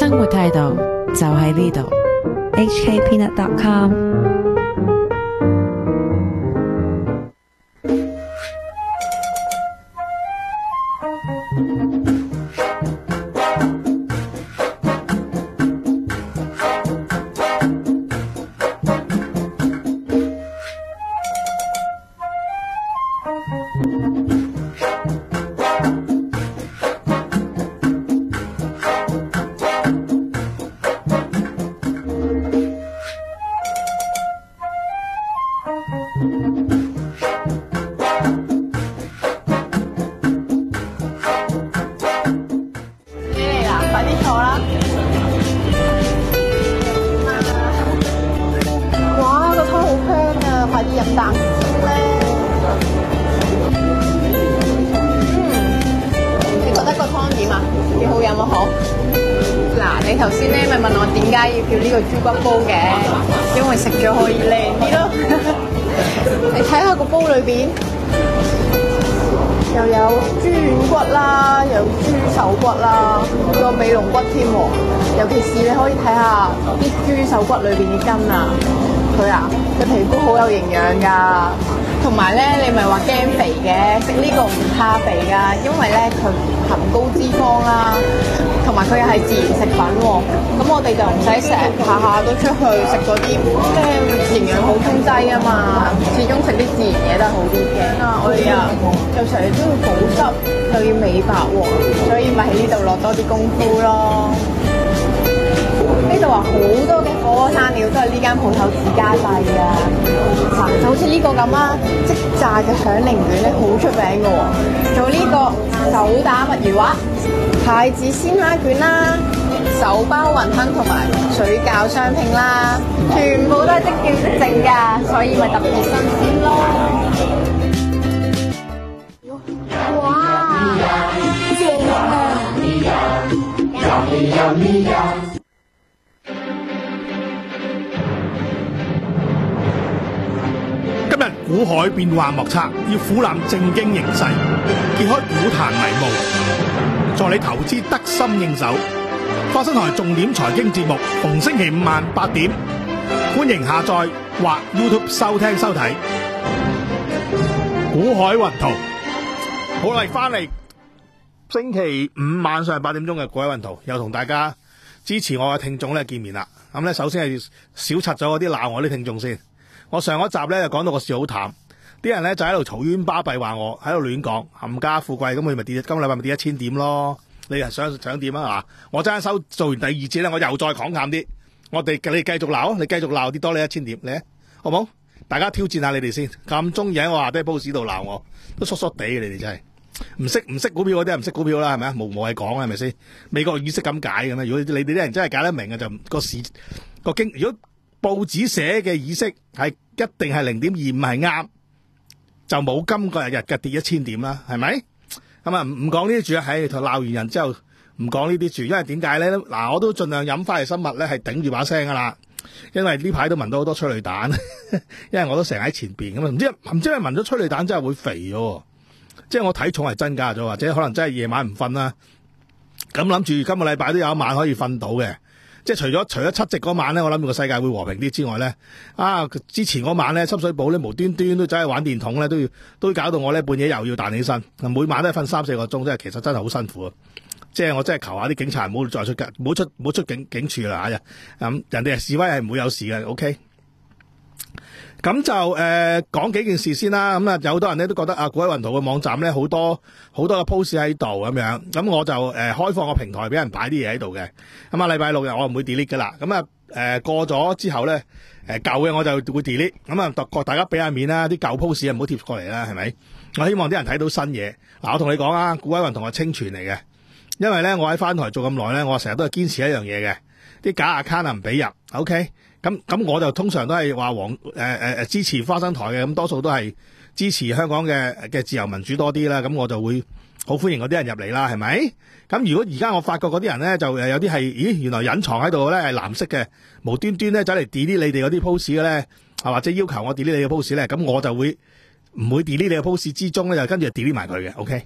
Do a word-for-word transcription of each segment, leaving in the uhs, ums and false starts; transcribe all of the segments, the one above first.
生活態度就喺呢度。 H K peanut dot com。 你頭先咧咪問我點解要叫呢個豬骨煲嘅？因為食咗可以靚啲咯。你睇下個煲裏邊又有豬軟骨啦，又有豬手骨啦，仲有尾龍骨添喎。尤其是你可以睇下啲豬手骨裏邊嘅筋啊，佢啊嘅皮膚好有營養㗎。同埋咧，你咪話驚肥嘅，食呢個唔怕肥㗎，因為咧佢含高脂肪啦。同埋佢又係自然食品喎，咁我哋就唔使成日下下都出去食嗰啲咩營養補充劑啊嘛，始終食啲自然嘢都係好啲嘅。啊，我哋啊又成日都要保濕，又要美白喎，所以咪喺呢度落多啲功夫咯。呢度話好多嘅火鍋生料都係呢間鋪頭自家製㗎，嗱就好似呢個咁啊，即炸嘅響鈴卷咧好出名㗎喎，仲有呢個手打墨魚滑、太子鮮蝦卷啦、手包雲吞同埋水餃雙拼啦，全部都係即叫即整㗎，所以咪特別新鮮咯。哇！正啊！ 今日股海變幻莫測，要俯瞰政經形勢，揭開股壇迷霧，助你投資得心應手。花生台重點財經節目，逢星期五晚八點，歡迎下載或 YouTube 收聽收睇。股海雲圖，好嚟翻嚟，星期五晚上八點鐘嘅股海雲圖，又同大家支持我嘅聽眾咧見面啦。咁咧，首先係小拆咗嗰啲鬧我啲聽眾先。我上一集咧就講到個市好淡，啲人咧就喺度嘈冤巴閉，話我喺度亂講冚家富貴，咁佢咪跌，今個禮拜咪跌一千點咯。你係想想點啊？嗱，我真係收做完第二節咧，我又再講淡啲。我哋你繼續鬧，你繼續鬧跌多你一千點，你好冇？大家挑戰下你哋先，咁中意喺我下低鋪市度鬧我，都縮縮地嘅你哋真係唔識唔識股票嗰啲唔識股票啦，係咪啊？無無謂講係咪先？美國意識咁解嘅咩？如果你哋啲人真係解得明嘅，就個市個經如果。報紙寫嘅意識係一定係零點二五係啱，就冇今個日日嘅跌一千點啦，係咪？咁啊唔唔講呢啲住啊，喺鬧完人之後唔講呢啲住，因為點解咧？嗱，我都盡量飲翻嚟生物咧，係頂住把聲噶啦，因為呢排都聞到好多催淚彈，因為我都成日喺前邊咁啊，唔知唔知係聞咗催淚彈真係會肥咗，即係我體重係增加咗，或者可能真係夜晚唔瞓啦，咁諗住今個禮拜都有一晚可以瞓到嘅。即係除咗除咗七夕嗰晚咧，我諗住個世界會和平啲之外咧，啊之前嗰晚咧，深水埗咧無端端都走去玩電筒咧，都要都搞到我咧半夜又要彈起身，每晚都係瞓三四個鐘，真係其實真係好辛苦啊！即係我真係求下啲警察唔好再出街，唔好出唔好出警警署啦嚇！咁、嗯、人哋係示威係唔會有事嘅 ，OK。咁就誒、呃、講幾件事先啦，咁啊有好多人咧都覺得啊，股海雲圖嘅網站咧好多好多嘅 post 喺度咁樣，咁我就誒、呃、開放個平台俾人擺啲嘢喺度嘅，咁啊禮拜六日我唔會 delete 噶啦，咁啊誒過咗之後咧誒舊嘅我就會 delete，咁啊各大家俾下面啦，啲舊 post 啊唔好貼過嚟啦，係咪？我希望啲人睇到新嘢。嗱，我同你講啊，股海雲圖係清泉嚟嘅，因為咧我喺翻台做咁耐咧，我成日都係堅持一樣嘢嘅，啲假 account 啊唔俾入 ，OK。咁咁我就通常都係話黃誒誒誒支持花生台嘅，咁多數都係支持香港嘅嘅自由民主多啲啦，咁我就會好歡迎嗰啲人入嚟啦，係咪？咁如果而家我發覺嗰啲人咧就誒有啲係，咦原來隱藏喺度咧係藍色嘅，無端端咧走嚟 delete 你哋嗰啲 post 嘅咧，或者要求我 delete 你嘅 post 咧，咁我就會唔會 delete 你嘅 post 之中咧，就跟住 delete 埋佢嘅 ，OK。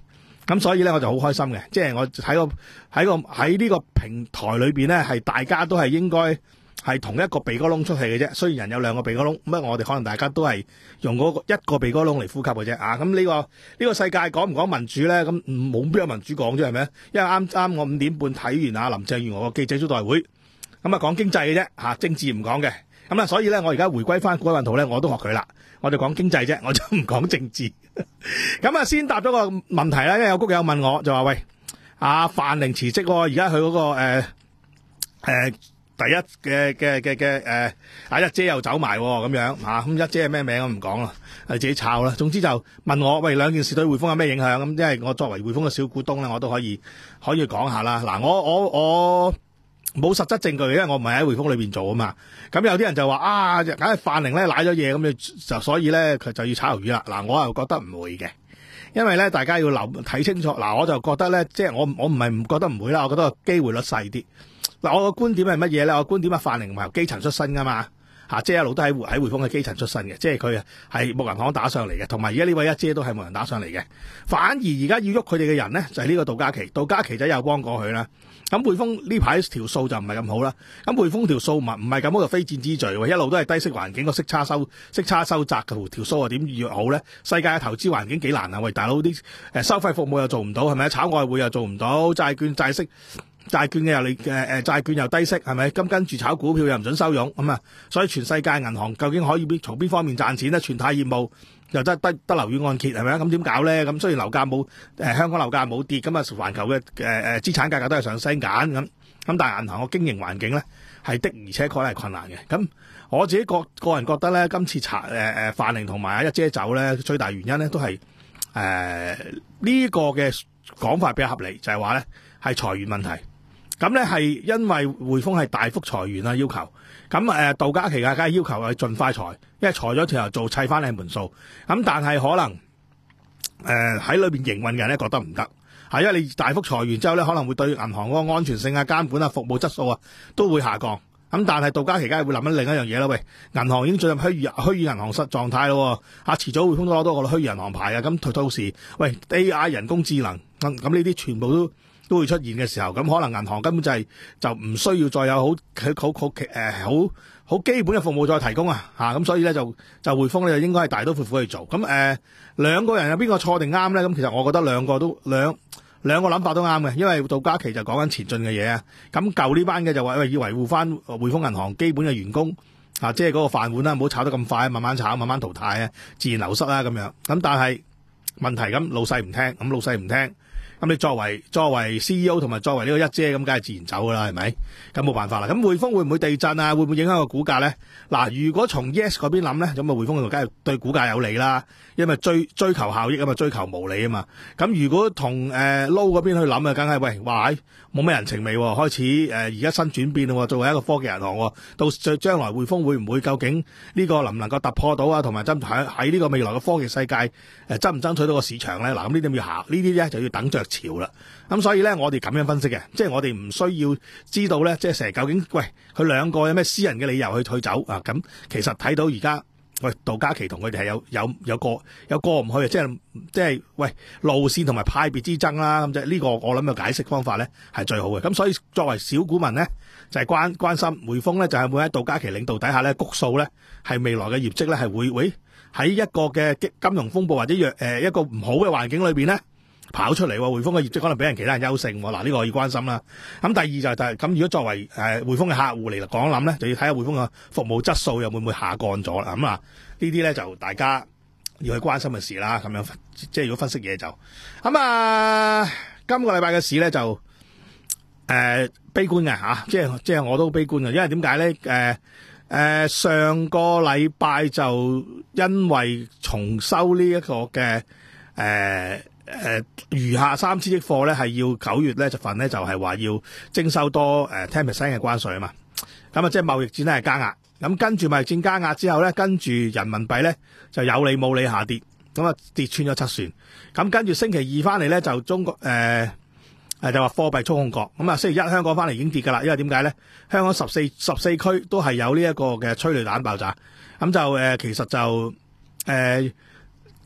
咁所以咧我就好開心嘅，即係我喺個喺個喺呢個平台裏邊咧，係大家都係應該係同一個鼻哥窿出氣嘅啫。雖然人有兩個鼻哥窿，咁我哋可能大家都係用嗰個一個鼻哥窿嚟呼吸嘅啫啊！咁呢個呢個世界講唔講民主咧？咁冇邊有民主講啫，係咪？因為啱啱我五點半睇完啊林鄭月娥個記者招待會，咁啊講經濟嘅啫嚇，政治唔講嘅。咁啊，所以咧我而家回歸翻古運圖咧，我都學佢啦，我就講經濟啫，我就唔講政治。咁啊，先答咗個問題啦，因為有谷友問我就話喂，阿范寧辭職，而家佢嗰個誒誒、呃呃、第一嘅嘅嘅嘅誒阿一姐又走埋咁樣吓，咁一姐係咩名我唔講啦，你自己抄啦。總之就問我喂，兩件事對匯豐有咩影響？咁因為我作為匯豐嘅小股東咧，我都可以可以講下啦。嗱，我我我冇實質證據，因為我唔係喺匯豐裏邊做啊嘛。咁有啲人就話啊，梗係范寧咧瀨咗嘢，咁就所以咧佢就要炒魷魚啦。嗱，我又覺得唔會嘅，因為咧大家要諗睇清楚。嗱，我就覺得咧，即係我我唔係唔覺得唔會啦，我覺得個機會率細啲。嗱，我個觀點係乜嘢咧？我觀點啊，范寧唔係由基層出身噶嘛，吓，即係一路都喺喺匯豐嘅基層出身嘅，即係佢係木銀行打上嚟嘅，同埋而家呢位一姐都係木銀打上嚟嘅。反而而家要喐佢哋嘅人咧，就係呢個杜嘉祺，杜嘉祺仔又幫過佢啦。咁匯豐呢排條數就唔係咁好啦，咁匯豐條數唔唔係咁好就非戰之罪喎，一路都係低息環境，個息差收息差收窄嘅條數啊，點越好咧？世界嘅投資環境幾難啊！喂，大佬啲誒收費服務又做唔到，係咪？炒外匯又做唔到，債券債息債券嘅又你誒誒債券又低息，係咪？咁跟住炒股票又唔准收佣咁啊！所以全世界銀行究竟可以從邊方面賺錢咧？存貸業務又得得得樓宇按揭係咪啊？咁點搞咧？咁雖然樓價冇誒香港樓價冇跌，咁啊環球嘅誒誒資產價格都係上升緊咁，咁但係銀行嘅經營環境咧係的而且確係困難嘅。咁我自己個個人覺得咧，今次查誒誒范寧同埋阿一姐走咧，最大原因咧都係誒呢個嘅講法比較合理，就係話咧係裁員問題。咁咧係因為匯豐係大幅裁員啦，要求咁誒杜嘉祺啊，梗係要求係盡快裁，因為裁咗條頭做砌翻你盤數。咁但係可能誒喺裏邊營運嘅人咧覺得唔得，係因為你大幅裁員之後咧，可能會對銀行嗰個安全性啊、監管啊、服務質素啊都會下降。咁但係杜嘉祺梗係會諗緊另一樣嘢啦，喂，銀行已經進入虛擬虛擬銀行室狀態咯，啊遲早匯豐都攞到個虛擬銀行牌啊，咁到時喂 A I 人工智能咁咁呢啲全部都都會出現嘅時候，咁可能銀行根本就係、是、就唔需要再有好好好誒好好基本嘅服務再提供啊嚇，咁所以咧就就匯豐咧就應該係大刀闊斧去做。咁誒、呃、兩個人有邊個錯定啱咧？咁其實我覺得兩個都兩兩個諗法都啱嘅，因為杜嘉祺就講緊前進嘅嘢啊。咁舊呢班嘅就話喂要維護翻匯豐銀行基本嘅員工啊，即係嗰個飯碗啦，唔好炒得咁快，慢慢炒，慢慢淘汰啊，自然流失啦咁樣。咁但係問題咁老細唔聽，咁老細唔聽。咁你作為作為 C E O 同埋作為呢個一姐咁，梗係自然走噶啦，係咪？咁冇辦法啦。咁匯豐會唔會地震啊？會唔會影響個股價咧？嗱，如果從 Yes 嗰邊諗咧，咁啊匯豐就梗係對股價有利啦，因為追追求效益啊嘛，追求毛利啊嘛。咁如果同誒 Low 嗰邊去諗啊，梗係喂，哇，冇咩人情味喎，開始誒而家新轉變咯，作為一個科技銀行，到將來匯豐會唔會究竟呢個能唔能夠突破到啊？同埋爭喺喺呢個未來嘅科技世界誒爭唔爭取到個市場咧？嗱，咁呢啲要行，呢啲咧就要等着潮啦。咁所以咧，我哋咁樣分析嘅，即係我哋唔需要知道咧，即係成日究竟喂佢兩個有咩私人嘅理由去退走啊？咁其實睇到而家喂杜嘉祺同佢哋係有有有過有過唔去啊！即係即係喂路線同埋派別之爭啦。咁即係呢個我諗嘅解釋方法咧係最好嘅。咁所以作為小股民咧，就係、是、關關心匯豐咧，就係、是、會喺杜嘉祺領導底下咧，谷數咧係未來嘅業績咧係會會喺一個嘅金融風暴或者弱誒一個唔好嘅環境裏邊咧跑出嚟。匯豐嘅業績可能比人其他人優勝，嗱、這、呢個要關心啦。咁第二就係、是、咁，如果作為誒匯豐嘅客戶嚟講諗咧，就要睇下匯豐嘅服務質素又會唔會下降咗啦。咁啊呢啲咧就大家要去關心嘅事啦。咁樣即係如果分析嘢就咁啊，今個禮拜嘅市咧就誒、呃、悲觀嘅吓、啊，即係即係我都悲觀嘅，因為點解咧？誒、呃、誒、呃、上個禮拜就因為重收呢一個嘅誒。呃誒、呃，餘下三千億貨咧，係要九月咧就份咧就係、是、話要徵收多誒 ten percent 嘅關稅啊嘛，咁啊即係貿易戰咧係加壓，咁跟住貿易戰加壓之後咧，跟住人民幣咧就有理冇理下跌，咁啊跌穿咗七算，咁跟住星期二翻嚟咧就中國誒誒、呃、就話貨幣操控國，咁啊星期一香港翻嚟已經跌噶啦，因為點解咧？香港十四十四區都係有呢一個嘅催淚彈爆炸，咁就誒、呃、其實就誒。呃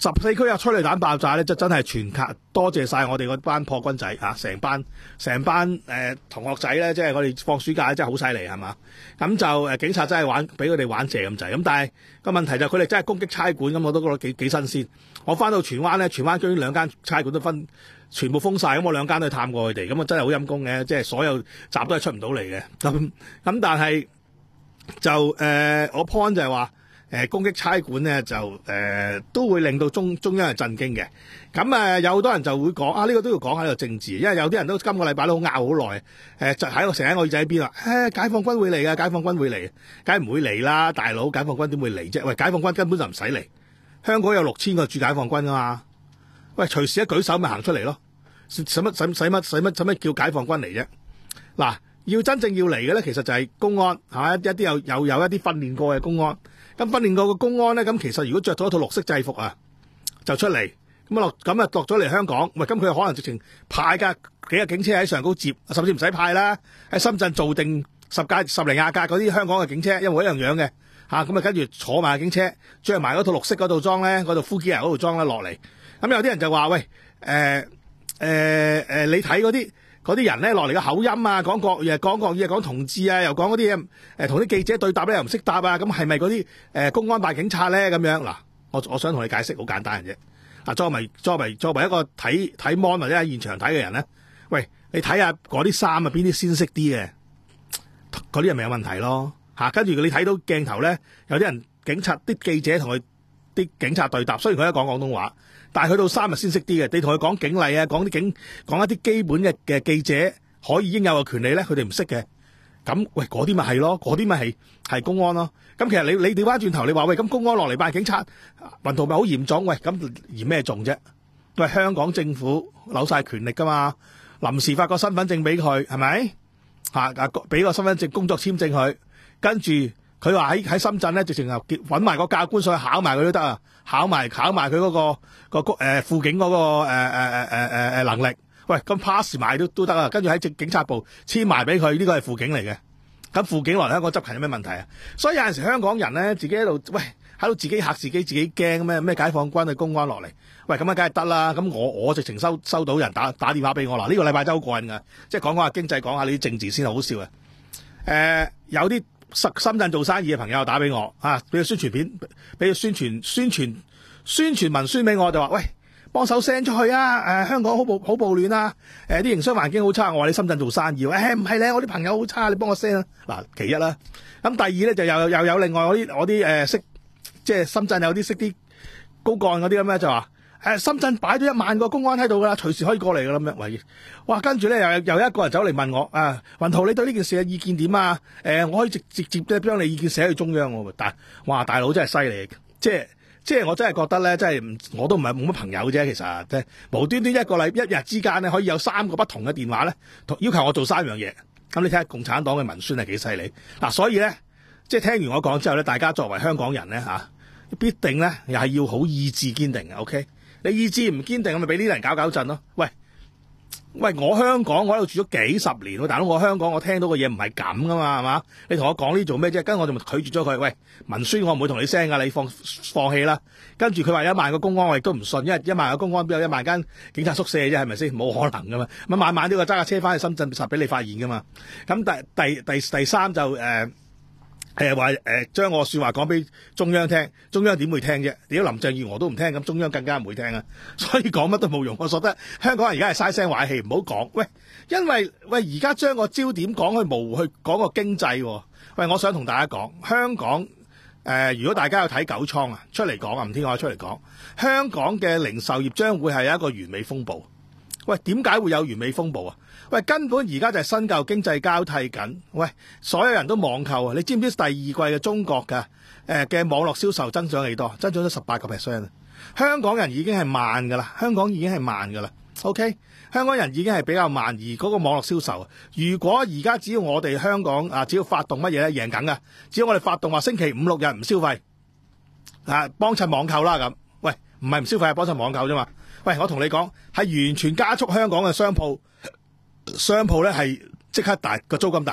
十四區有催淚彈爆炸咧，就真係全靠多謝晒我哋嗰班破軍仔嚇，成、啊、班成班誒、呃、同學仔咧，即係我哋放暑假真係好犀利係嘛？咁就誒、呃、警察真係玩俾佢哋玩謝咁滯，咁但係個問題就佢哋真係攻擊差館，咁我都覺得幾幾新鮮。我翻到荃灣咧，荃灣居然兩間差館都分全部封晒，咁我兩間都去探過佢哋，咁啊真係好陰功嘅，即係所有閘都係出唔到嚟嘅。咁咁但係就誒、呃、我 point 就係話。誒、呃、攻擊差館咧就誒、呃、都會令到中中央係震驚嘅，咁誒、呃、有好多人就會講啊，呢、這個都要講下呢個政治，因為有啲人都今個禮拜都好拗好耐，誒、呃、就喺個成日喺我耳仔邊話，誒、哎、解放軍會嚟嘅，解放軍會嚟，梗係唔會嚟啦，大佬，解放軍點會嚟啫？喂，解放軍根本就唔使嚟，香港有六千個駐解放軍啊嘛，喂，隨時一舉手咪行出嚟咯，使乜使使乜使乜使乜叫解放軍嚟啫？嗱，要真正要嚟嘅咧，其實就係公安，係嘛，一啲有有有一啲訓練過嘅公安。咁訓練過個公安咧，咁其實如果着咗一套綠色制服啊，就出嚟咁啊落咁啊落咗嚟香港，喂，咁佢可能直情派架幾架警車喺上高接，甚至唔使派啦，喺深圳做定十架十零廿架嗰啲香港嘅警車，因為一樣樣嘅嚇，咁啊跟住坐埋警車，着埋嗰套綠色嗰套裝咧，嗰套 full gear 嗰套裝咧落嚟，咁有啲人就話喂，誒誒誒，你睇嗰啲。嗰啲人咧落嚟嘅口音啊，講國嘢，講國嘢，講同志啊，又講嗰啲誒同啲記者對答咧，又唔識答啊，咁係咪嗰啲誒公安扮警察咧？咁樣嗱，我我想同你解釋，好簡單嘅啫。啊，作為作為作為一個睇睇 mon 或者喺現場睇嘅人咧，喂，你睇下嗰啲衫啊，邊啲鮮色啲嘅，嗰啲係咪有問題咯？嚇、啊，跟住你睇到鏡頭咧，有啲人警察啲記者同佢啲警察對答，雖然佢都講廣東話。但係去到三日先識啲嘅，你同佢講警例啊，講啲警講一啲基本嘅嘅記者可以應有嘅權利咧，佢哋唔識嘅。咁喂，嗰啲咪係咯，嗰啲咪係係公安咯。咁其實你你調翻轉頭，你話喂，咁公安落嚟扮警察，運途咪好嚴重？喂，咁嚴咩重啫？喂，香港政府扭晒權力噶嘛，臨時發個身份證俾佢，係咪嚇？俾個身份證工作簽證佢，跟住。佢話喺喺深圳咧，直情係揾埋個教官上去考埋佢都得啊，考埋考埋佢嗰個個誒輔警嗰個誒誒誒誒誒能力，喂，咁 pass 埋都都得啊，跟住喺警警察部簽埋俾佢，呢個係輔警嚟嘅。咁輔警落嚟香港執勤有咩問題啊？所以有陣時香港人咧自己喺度喂喺度自己嚇自己，自己驚咩咩解放軍嘅公安落嚟，喂咁啊梗係得啦。咁我我直情收收到人打打電話俾我啦，呢個禮拜真係好過癮㗎，即係講講下經濟，講下呢啲政治先係好笑嘅。誒、呃、有啲。深圳做生意嘅朋友打俾我啊，俾個宣傳片，俾個宣傳宣傳宣傳文宣俾我，就話喂，幫手 send 出去啊！誒、呃，香港好暴好暴亂啊！誒、呃，啲營商環境好差。我話你深圳做生意，誒唔係咧，我啲朋友好差，你幫我 send 啊！嗱，其一啦，咁第二咧就又又有另外我啲我啲誒識，即係深圳有啲識啲高幹嗰啲咁咧就話。誒，深圳擺咗一萬個公安喺度噶啦，隨時可以過嚟噶啦咁樣。喂，哇，跟住咧又又一個人走嚟問我，啊，雲圖你對呢件事嘅意見點啊？誒、呃，我可以直直接咧將你意見寫去中央喎。但哇，大佬真係犀利，即係即係我真係覺得咧，真係我都唔係冇乜朋友啫。其實即係無端端一個禮一日之間咧，可以有三個不同嘅電話咧，要求我做三樣嘢。咁你睇下共產黨嘅文宣係幾犀利嗱。所以咧，即係聽完我講之後咧，大家作為香港人咧嚇、啊，必定咧又係要好意志堅定嘅。OK。你意志唔堅定，咁咪俾呢啲人搞搞震咯。喂喂，我香港我喺度住咗幾十年，大佬我香港我聽到嘅嘢唔係咁噶嘛，係嘛？你同我講呢做咩啫？跟住我就拒絕咗佢。喂，文宣我唔會同你 send 噶，你放放棄啦。跟住佢話一萬個公安，我亦都唔信，因為一萬個公安邊有一萬間警察宿舍啫，係咪先？冇可能噶嘛。咁晚晚都要揸架車翻去深圳，實俾你發現噶嘛。咁第第第第三就誒。呃係話誒，將我說話講俾中央聽，中央點會聽啫？如果林鄭月娥都唔聽，咁中央更加唔會聽啊！所以講乜都冇用。我覺得香港人而家係嘥聲話氣，唔好講。喂，因為喂而家將個焦點講去模糊去講個經濟。喂，我想同大家講，香港誒、呃，如果大家有睇九倉啊，出嚟講啊，吳天海出嚟講，香港嘅零售業將會係一個完美風暴。喂，點解會有完美風暴啊？喂，根本而家就係新舊經濟交替緊。喂，所有人都網購啊！你知唔知第二季嘅中國嘅誒嘅網絡銷售增長幾多？增長咗十八個 percent 啊！香港人已經係慢噶啦，香港已經係慢噶啦。OK， 香港人已經係比較慢，而嗰個網絡銷售，如果而家只要我哋香港啊，只要發動乜嘢咧，贏緊噶。只要我哋發動話星期五六日唔消費啊，幫襯網購啦咁。喂，唔係唔消費，係幫襯網購啫嘛。喂，我同你講，係完全加速香港嘅商鋪，商鋪咧係即刻大個租金大跌，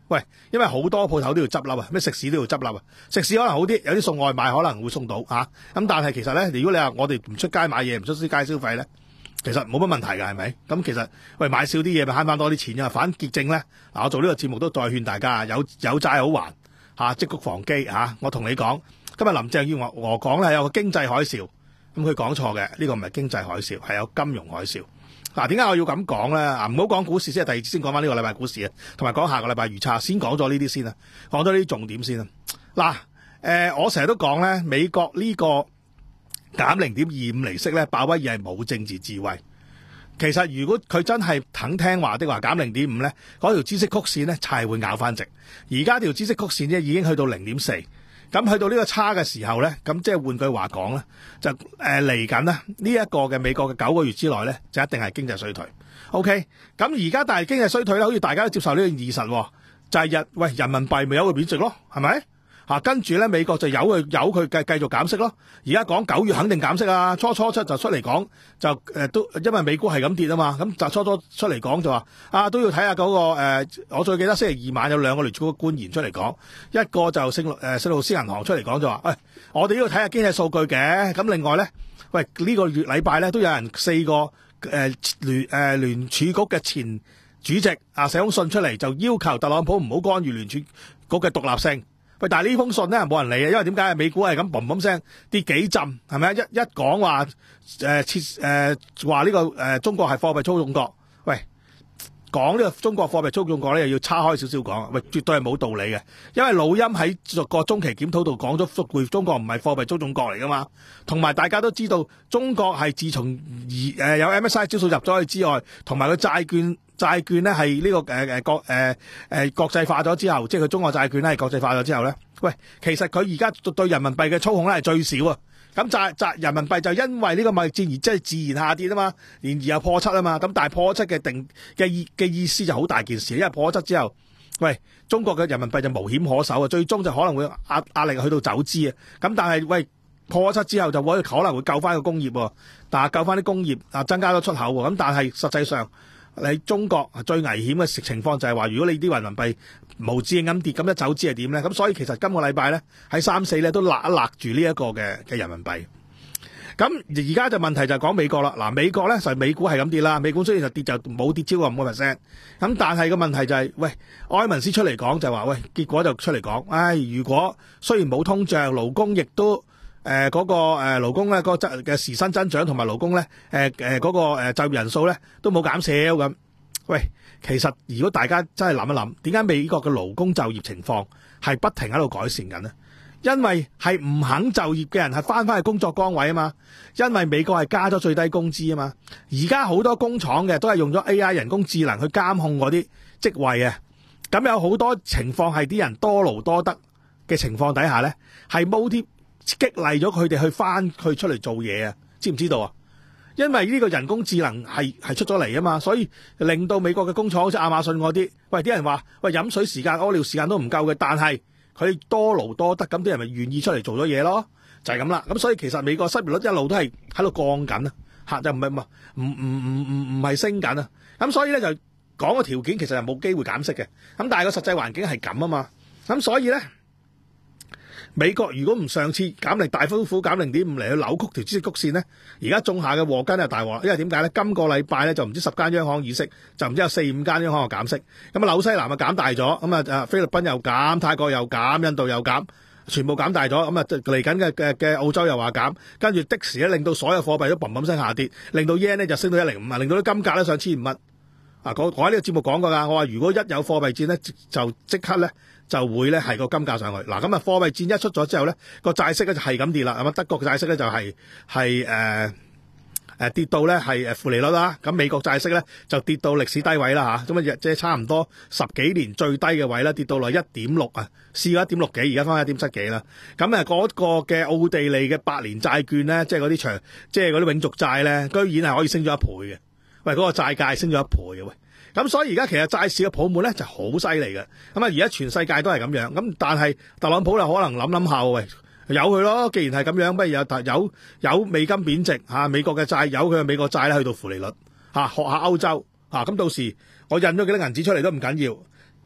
喂，因為好多鋪頭都要執笠啊，咩食肆都要執笠啊。食肆可能好啲，有啲送外賣可能會送到嚇。咁、啊、但係其實咧，如果你話我哋唔出街買嘢，唔出街消費咧，其實冇乜問題㗎，係咪？咁其實喂買少啲嘢咪慳翻多啲錢啊。反結症咧，嗱我做呢個節目都再勸大家，有有債好還嚇，積谷防饑嚇。我同你講，今日林鄭月娥講咧有個經濟海嘯，咁佢講錯嘅，呢、呢個唔係經濟海嘯，係有金融海嘯。嗱，點解我要咁講咧？啊，唔好講股市先，第二次先講翻呢個禮拜股市啊，同埋講下個禮拜預測，先講咗呢啲先啦，講咗呢啲重點先啦。嗱，誒、呃，我成日都講咧，美國呢個減零點二五厘息咧，鮑威爾係冇政治智慧。其實如果佢真係肯聽話的話，減零點五咧，嗰條孳息曲線咧，就係會咬翻直。而家條孳息曲線咧已經去到零點四。咁去到呢個差嘅時候咧，咁即係換句話講咧，就誒嚟緊啦。呢一個嘅美國嘅九個月之內咧，就一定係經濟衰退。OK，咁而家但係經濟衰退咧，好似大家都接受呢個現實，就係日喂人民幣咪有個貶值咯，係咪？嚇，跟住咧美國就由佢由佢繼繼續減息咯。而家講九月肯定減息啊，初初出就出嚟講就誒、呃、都因為美股係咁跌啊嘛，咁就初初出嚟講就話啊都要睇下嗰個誒、呃，我最記得星期二晚有兩個聯儲局官員出嚟講，一個就聖誒聖路斯銀行出嚟講就話，喂、哎、我哋都要睇下經濟數據嘅。咁另外咧，喂呢、呢個月禮拜咧都有人四個誒、呃、聯誒、呃、聯儲局嘅前主席啊寫封信出嚟，就要求特朗普唔好干預聯儲局嘅獨立性。喂，但係呢封信咧冇人理啊，因為點解美股係咁嘣嘣聲跌幾浸，係咪啊？一一講話誒設誒話呢個誒、呃、中國係貨幣操縱國，喂講呢個中國貨幣操縱國咧，又要叉開少少講，喂絕對係冇道理嘅，因為老欽喺個中期檢討度講咗，復匯中國唔係貨幣操縱國嚟噶嘛，同埋大家都知道中國係自從而誒有 M S C I 指數入咗去之外，同埋個債券。債券咧係呢個誒誒、呃、國誒誒、呃、國際化咗之後，即係佢中國債券咧係國際化咗之後咧，喂，其實佢而家對人民幣嘅操控咧係最少啊。咁債債人民幣就因為呢個貿易戰而即係自然下跌啊嘛，然而又破七啊嘛。咁但係破七嘅定嘅意嘅意思就好大件事，因為破七之後，喂，中國嘅人民幣就無險可守啊，最終就可能會壓壓力去到走資啊。咁但係喂破七之後就會可能會救翻個工業，但係救翻啲工業啊，增加咗出口喎。咁但係實際上。你中國最危險嘅情況就係話，如果你啲人民幣無止境咁跌，咁一走資係點咧？咁所以其實今個禮拜咧喺三四咧都勒一勒住呢一個嘅嘅人民幣。咁而家就問題就係講美國啦。嗱，美國咧就係美股係咁跌啦，美股雖然就跌就冇跌超過五個 percent。咁但係個問題就係、是，喂，埃文斯出嚟講就話，喂，結果就出嚟講，唉、哎，如果雖然冇通脹，勞工亦都。誒嗰、呃那個誒勞工咧，嗰個嘅時薪增長同埋勞工咧，誒誒嗰個誒就業人數咧都冇減少咁。喂，其實如果大家真係諗一諗，點解美國嘅勞工就業情況係不停喺度改善緊呢？因為係唔肯就業嘅人係翻返去工作崗位啊嘛。因為美國係加咗最低工資啊嘛。而家好多工廠嘅都係用咗 A I 人工智能去監控嗰啲職位啊。咁有好多情況係啲人多勞多得嘅情況底下咧，係冇啲。激勵咗佢哋去翻去出嚟做嘢啊，知唔知道啊？因為呢個人工智能係係出咗嚟啊嘛，所以令到美國嘅工廠好似亞馬遜嗰啲，喂啲人話喂飲水時間、屙尿時間都唔夠嘅，但係佢多勞多得，咁啲人咪願意出嚟做咗嘢咯，就係咁啦。咁所以其實美國失業率一路都係喺度降緊啊，嚇就唔係唔唔唔唔唔係升緊啊。咁所以咧就講個條件其實係冇機會減息嘅，咁但係個實際環境係咁啊嘛，咁所以咧。美國如果唔上次減零大幅幅減零點五嚟去扭曲條孳息曲線咧，而家種下嘅禍根就大禍，因為點解咧？今個禮拜咧就唔知十間央行議息，就唔知有四五間央行減息。咁啊紐西蘭啊減大咗，咁啊菲律賓又減，泰國又減，印度又減，全部減大咗。咁啊嚟緊嘅嘅嘅澳洲又話減，跟住的時咧令到所有貨幣都砰砰聲下跌，令到 yen 咧就升到一零五啊，令到啲金價咧上千五蚊。啊，我我喺呢個節目講過㗎，我話如果一有貨幣戰咧，就即刻咧。就會咧係個金價上去嗱，咁啊貨幣戰一出咗之後咧，個債息咧就係咁跌啦。咁啊德國嘅債息咧就係係誒誒跌到咧係誒負利率啦。咁美國債息咧就跌到歷史低位啦嚇，咁啊即係差唔多十幾年最低嘅位啦，跌到落一點六啊，試過一點六幾，而家翻一點七幾啦。咁啊嗰個嘅奧地利嘅百年債券咧，即係嗰啲長，即係嗰啲永續債咧，居然係可以升咗一倍嘅。喂，嗰個債價升咗一倍嘅喂。咁所以而家其實債市嘅泡沫咧就好犀利嘅，咁啊而家全世界都係咁樣，咁但係特朗普就可能諗諗下，喂，由佢咯，既然係咁樣，不如有有有美金貶值嚇，美國嘅債有佢嘅美國債咧去到負利率嚇，學下歐洲嚇，咁到時我印咗幾多銀紙出嚟都唔緊要，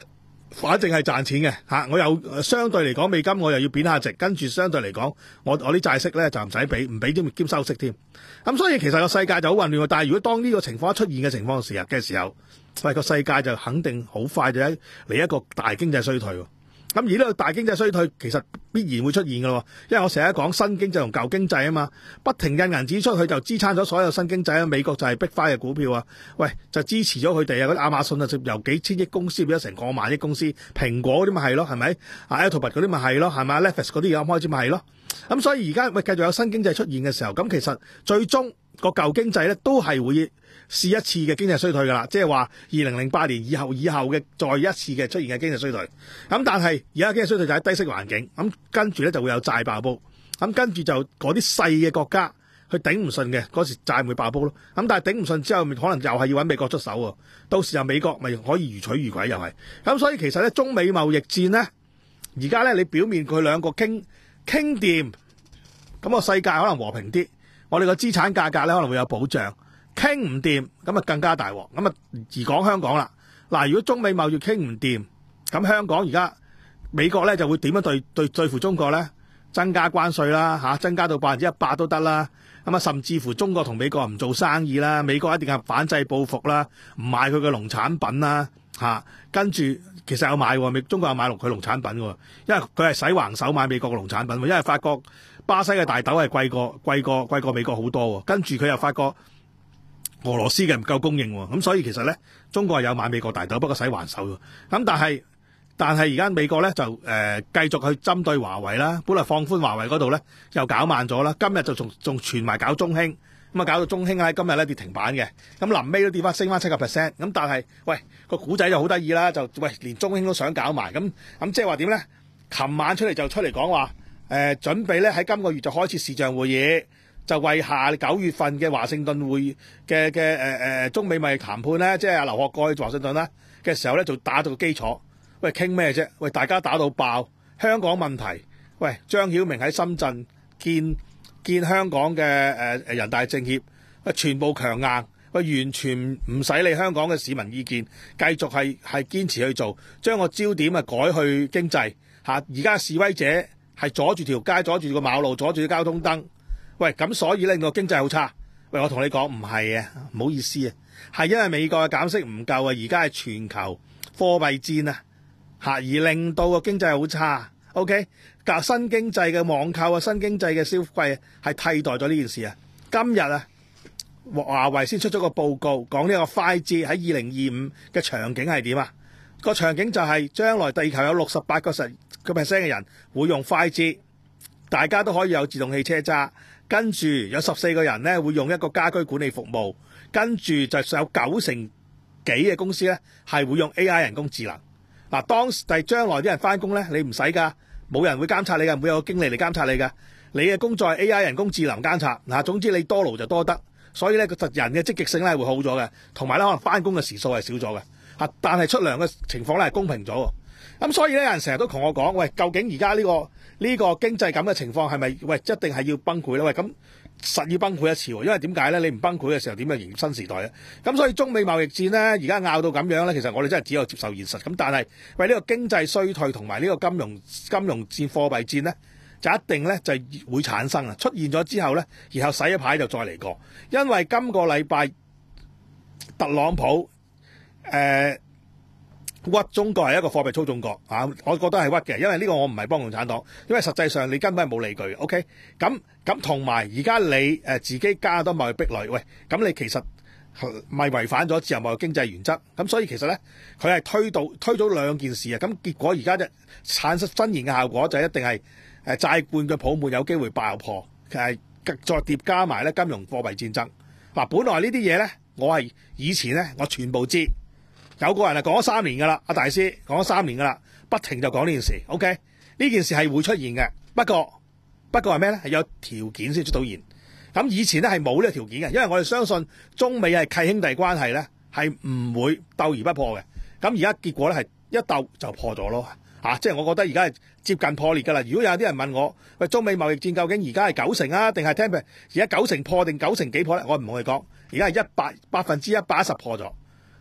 反正係賺錢嘅嚇，我又相對嚟講美金我又要貶下值，跟住相對嚟講我我啲債息咧就唔使俾，唔俾兼兼收息添。咁所以其實個世界就好混亂喎。但係如果當呢個情況一出現嘅情況時日嘅時候，喂個世界就肯定好快就嚟一個大經濟衰退喎。咁而呢個大經濟衰退其實必然會出現㗎咯，因為我成日講新經濟同舊經濟啊嘛，不停印銀紙出去就支撐咗所有新經濟啊。美國就係逼花嘅股票啊，喂就支持咗佢哋啊，嗰啲亞馬遜啊由幾千億公司變咗成個萬億公司，蘋果嗰啲咪係咯，係咪啊 Alphabet 嗰啲咪係咯，係咪 Netflix 嗰啲咁開始咪係咯。咁所以而家喂繼續有新經濟出現嘅時候，咁其實最終個舊經濟咧都係會試一次嘅經濟衰退㗎啦，即係話二零零八年以後以後嘅再一次嘅出現嘅經濟衰退。咁但係而家經濟衰退就喺低息環境，咁跟住咧就會有債爆煲，咁跟住就嗰啲細嘅國家佢頂唔順嘅嗰時債會爆煲咯。咁但係頂唔順之後，可能又係要揾美國出手喎。到時候美國咪可以如取如攜又係。咁所以其實咧中美貿易戰咧，而家咧你表面佢兩個傾傾掂，咁個世界可能和平啲，我哋個資產價格咧可能會有保障。傾唔掂咁啊更加大鑊。咁啊而講香港啦，嗱如果中美貿易傾唔掂，咁香港而家美國咧就會點樣對對對付中國咧？增加關稅啦嚇，增加到百分之一百都得啦。咁啊甚至乎中國同美國唔做生意啦，美國一定係反制報復啦，唔買佢嘅農產品啦嚇。跟住其實有買喎，美中國有買落佢農產品喎，因為佢係使橫手買美國嘅農產品，因為發覺巴西嘅大豆係貴過貴過貴過美國好多喎。跟住佢又發覺俄羅斯嘅唔夠供應喎，咁所以其實咧，中國係有買美國大豆，不過使還手喎。咁但係但係而家美國咧就誒、呃、繼續去針對華為啦，本來放寬華為嗰度咧又搞慢咗啦，今日就仲仲傳埋搞中興，咁啊搞到中興喺今日咧跌停板嘅，咁臨尾都跌翻升翻七個 percent，咁但係喂個古仔就好得意啦，就喂連中興都想搞埋，咁咁即係話點咧？琴晚出嚟就出嚟講話誒，準備咧喺今個月就開始視像會議。就為下九月份嘅華盛頓會嘅嘅誒誒中美貿易談判咧，即係阿劉鶴過去華盛頓啦嘅時候咧，就打到個基礎。喂，傾咩啫？喂，大家打到爆香港問題。喂，張曉明喺深圳見見香港嘅誒誒人大政協，喂，全部強硬，喂，完全唔使理香港嘅市民意見，繼續係係堅持去做，將個焦點啊改去經濟嚇。而家示威者係阻住條街，阻住個馬路，阻住啲交通燈。喂，咁所以令個經濟好差。喂，我同你講唔係啊，唔好意思啊，係因為美國嘅減息唔夠啊，而家係全球貨幣戰啊，嚇而令到個經濟好差。OK， 隔新經濟嘅網購啊，新經濟嘅消費係替代咗呢件事啊。今日啊，華為先出咗個報告，講呢個 五 G 喺二零二五嘅場景係點啊？個場景就係將來地球有六十八個 percent 嘅人會用 五 G， 大家都可以有自動汽車揸。跟住有十四個人咧會用一個家居管理服務，跟住就有九成幾嘅公司咧係會用 A I 人工智能。嗱，當時第將來啲人翻工咧，你唔使噶，冇人會監察你噶，唔會有個經理嚟監察你噶。你嘅工作係 A I 人工智能監察。嗱，總之你多勞就多得，所以咧個人嘅積極性咧會好咗嘅，同埋咧可能翻工嘅時數係少咗嘅。嚇，但係出糧嘅情況咧係公平咗。咁所以咧有人成日都同我講，喂，究竟而家呢個呢個經濟咁嘅情況係咪喂一定係要崩潰咧？喂，咁實要崩潰一次喎，因為點解咧？你唔崩潰嘅時候點樣迎新時代咧？咁所以中美貿易戰咧，而家拗到咁樣咧，其實我哋真係只有接受現實。咁但係喂呢個經濟衰退同埋呢個金融金融戰、貨幣戰咧，就一定咧就會產生啊！出現咗之後咧，然後洗一牌就再嚟過，因為今個禮拜特朗普誒。呃屈中國係一個貨幣操縱國啊！我覺得係屈嘅，因為呢個我唔係幫共產黨，因為實際上你根本係冇理據。OK， 咁咁同埋而家你誒、呃、自己加多貿易壁壘，喂，咁你其實咪違反咗自由貿易經濟原則？咁所以其實咧，佢係推到推咗兩件事啊！咁結果而家就產生真言嘅效果就一定係誒債券嘅泡沫有機會爆破，係再疊加埋咧金融貨幣戰爭。嗱、啊，本來呢啲嘢咧，我係以前咧我全部知。有個人係講咗三年噶啦，阿大師講咗三年噶啦，不停就講呢件事。OK， 呢件事係會出現嘅，不過不過係咩咧？係有條件先出到現。咁以前咧係冇呢個條件嘅，因為我哋相信中美係契兄弟關係咧，係唔會鬥而不破嘅。咁而家結果咧係一鬥就破咗咯，嚇、啊！即係我覺得而家係接近破裂噶啦。如果有啲人問我，喂，中美貿易戰究竟而家係九成啊，定係聽而家九成破定九成幾破咧？我唔同你講，而家係一百百分之一百一十破咗。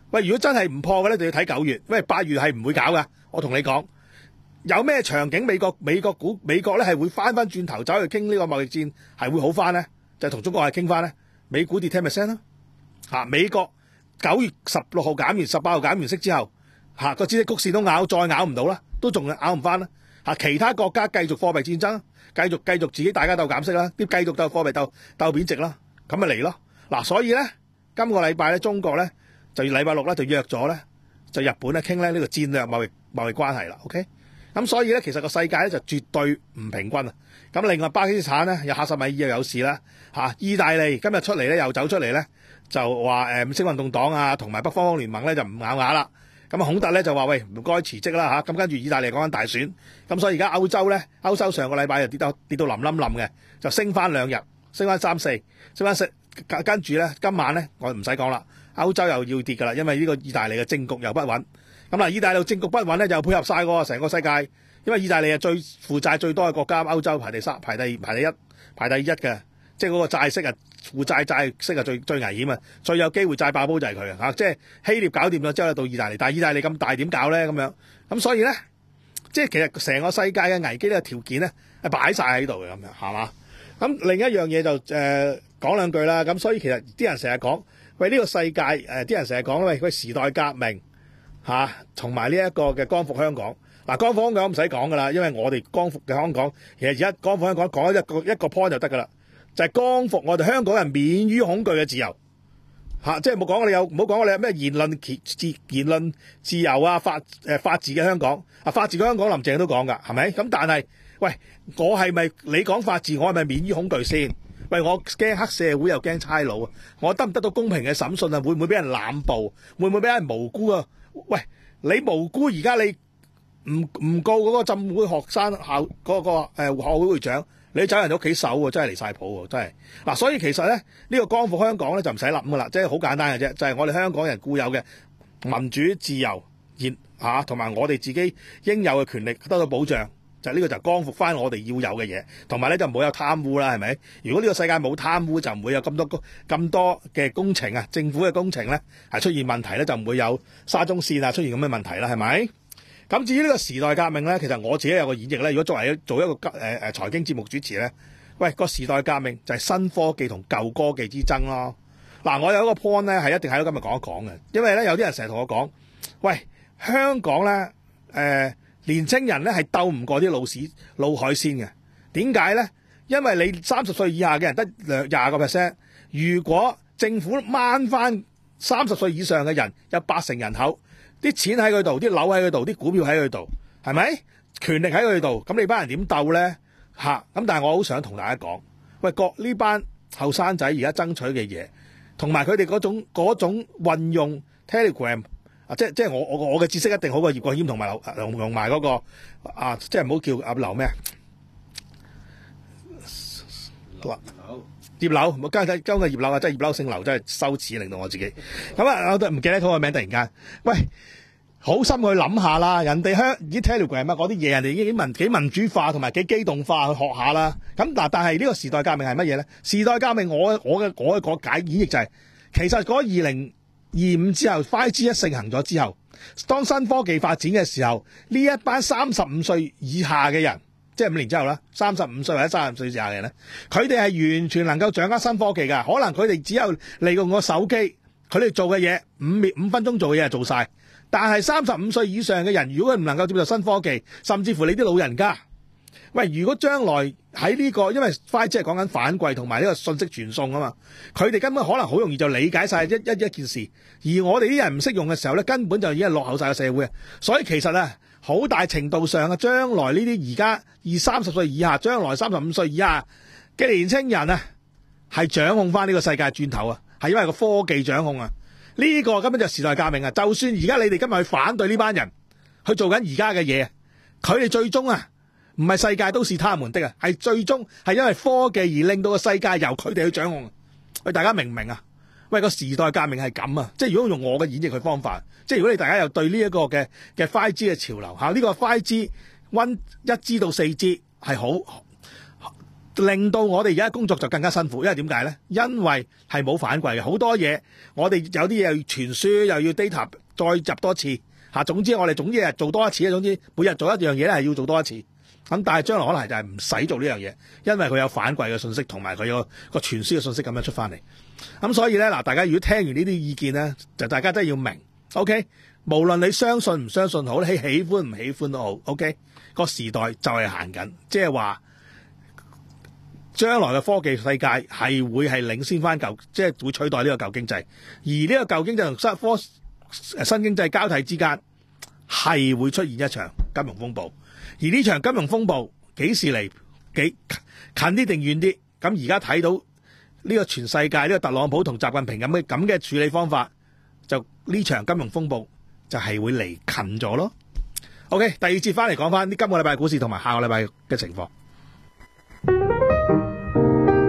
喂，如果真係唔破嘅咧，就要睇九月，因為八月係唔會搞噶。我同你講，有咩場景美國美國股美國咧係會翻翻轉頭走去傾呢個貿易戰係會好翻咧？就同中國係傾翻咧，美股跌 ten percent 啦。嚇，美國九月十六號減完，十八號減完息之後，嚇個孳息曲線都咬再咬唔到啦，都仲咬唔翻啦。嚇，其他國家繼續貨幣戰爭，繼續繼續自己大家鬥減息啦，啲繼續鬥貨幣鬥鬥貶值啦，咁咪嚟咯。嗱，所以咧，今個禮拜咧，中國咧就禮拜六咧就約咗咧，就日本咧傾咧呢個戰略貿易貿易關係啦。OK，咁所以咧，其實個世界咧就絕對唔平均啊。咁另外巴基斯坦咧有哈薩米爾又有事啦，嚇，意大利今日出嚟咧又走出嚟咧就話誒五星運動黨啊同埋北方聯盟咧就唔咬牙啦。咁啊孔特咧就話喂唔該辭職啦嚇。咁跟住意大利講緊大選，咁所以而家歐洲咧歐洲上個禮拜就跌到跌到冧冧冧嘅，就升翻兩日，升翻三四，升翻四。跟住咧，今晚咧我唔使講啦，歐洲又要跌㗎啦，因為呢個意大利嘅政局又不穩。咁嗱，意大利政局不穩咧，就配合晒喎成個世界，因為意大利係最負債最多嘅國家，歐洲排第三、排第二、排第一、排第一嘅，即係嗰個債息啊，負債債息啊最最危險啊，最有機會債爆煲就係佢啊嚇，即係希臘搞掂咗之後到意大利，但係意大利咁大點搞咧咁樣？咁所以咧，即係其實成個世界嘅危機呢個條件咧係擺晒喺度嘅咁樣，係嘛？咁另一樣嘢就誒。呃講兩句啦，咁所以其實啲人成日講，喂呢、這個世界誒，啲、呃、人成日講喂，佢時代革命嚇，同埋呢一個嘅光復香港。嗱、啊，光復香港唔使講噶啦，因為我哋光復嘅香港，其實而家光復香港講一個一個 point 就得噶啦，就係、是、光復我哋香港人免於恐懼嘅自由嚇、啊，即係冇講我哋有，唔好講我哋有咩言論自言論自由啊，法誒、呃、法治嘅香港啊，法治嘅香港林鄭都講噶，係咪？咁但係喂，我係咪你講法治，我係咪免於恐懼先？喂，我驚黑社會又驚差佬啊！我得唔得到公平嘅審訊啊？會唔會俾人濫捕？會唔會俾人無辜啊？喂，你無辜而家你唔唔告嗰個浸會學生校嗰、嗰個誒、呃、校會會長，你走人哋屋企手喎，真係離晒譜喎，真係嗱。所以其實咧，呢、呢個光復香港咧就唔使諗噶啦，即係好簡單嘅啫，就係、係、我哋香港人固有嘅民主自由言嚇，同、啊、埋我哋自己應有嘅權力得到保障。就呢個就光復翻我哋要有嘅嘢，同埋咧就唔好有貪污啦，係咪？如果呢個世界冇貪污，就唔會有咁多咁多嘅工程啊，政府嘅工程咧係出現問題咧，就唔會有沙中線啊出現咁嘅問題啦，係咪？咁至於呢個時代革命咧，其實我自己有個演繹咧，如果作為做一個誒誒財經節目主持咧，喂個時代革命就係新科技同舊科技之爭咯。嗱，我有一個 point 咧係一定喺度今日講一講嘅，因為咧有啲人成日同我講，喂香港咧誒。呃年青人咧係鬥唔過啲老屎老海鮮嘅，點解咧？因為你三十歲以下嘅人得兩廿個 percent， 如果政府掹翻三十歲以上嘅人有八成人口，啲錢喺佢度，啲樓喺佢度，啲股票喺佢度，係咪？權力喺佢度，咁你班人點鬥咧？嚇、啊！咁但係我好想同大家講，喂，各呢班後生仔而家爭取嘅嘢，同埋佢哋嗰種嗰種運用 Telegram。啊！即即係我我我嘅知識一定好過葉國謙同埋劉同埋嗰個啊！即係唔好叫阿劉咩啊？葉劉唔好跟跟跟個葉劉啊！即係葉劉姓劉，真係羞恥，令到我自己咁啊！我都唔記得佢個名，突然間喂，好心去諗下啦！人哋香啲 Telegram 乜嗰啲嘢，人哋已經幾民幾民主化同埋幾機動化去學下啦。咁嗱，但係呢個時代革命係乜嘢咧？時代革命我我嘅我嘅解演繹就係、是、其實嗰二零二五之後 five G 一盛行咗之後，當新科技發展嘅時候，呢一班三十五歲以下嘅人，即係五年之後啦，三十五歲或者三十歲以下嘅人咧，佢哋係完全能夠掌握新科技㗎。可能佢哋只有利用個手機，佢哋做嘅嘢五秒五分鐘做嘅嘢就做晒。但係三十五歲以上嘅人，如果佢唔能夠接受新科技，甚至乎你啲老人家，喂，如果將來喺呢個，因為 five G 係講緊反饋同埋呢個信息傳送啊嘛，佢哋根本可能好容易就理解晒一一一件事，而我哋啲人唔識用嘅時候咧，根本就已經係落後晒個社會啊。所以其實啊，好大程度上啊，將來呢啲而家二三十歲以下，將來三十五歲以下嘅年青人啊，係掌控翻呢個世界轉頭啊，係因為個科技掌控啊。呢個根本就係時代革命啊！就算而家你哋今日去反對呢班人去做緊而家嘅嘢，佢哋最終啊，唔係世界都是他們的啊，係最終係因為科技而令到個世界由佢哋去掌控。喂，大家明唔明啊？喂，個時代革命係咁啊！即係如果用我嘅演繹嘅方法，即係如果你大家又對呢一個嘅嘅 five G 嘅潮流嚇，呢個 five G 一 G 到四 G 係好令到我哋而家工作就更加辛苦，因為點解咧？因為係冇反饋嘅，好多嘢我哋有啲嘢要傳輸，又要 data 再入多次嚇。總之我哋總之係做多一次，總之每日做一樣嘢咧係要做多一次。咁但係將來可能就係唔使做呢樣嘢，因為佢有反饋嘅信息同埋佢有個傳輸嘅信息咁樣出翻嚟。咁所以咧嗱，大家如果聽完呢啲意見咧，就大家真係要明 ，OK？ 無論你相信唔相信好，你喜歡唔喜歡都好 ，OK？ 個時代就係行緊，即係話將來嘅科技世界係會係領先翻舊，即係會取代呢個舊經濟。而呢個舊經濟同新科新經濟交替之間，係會出現一場金融風暴。而呢場金融風暴幾時嚟？幾近啲定遠啲？咁而家睇到呢個全世界呢個特朗普同習近平咁嘅咁嘅處理方法，就呢場金融風暴就係會嚟近咗咯。OK， 第二節翻嚟講翻啲今個禮拜股市同埋下個禮拜嘅情況。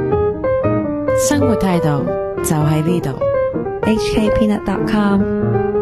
生活態度就喺呢度。 H K Peanut dot com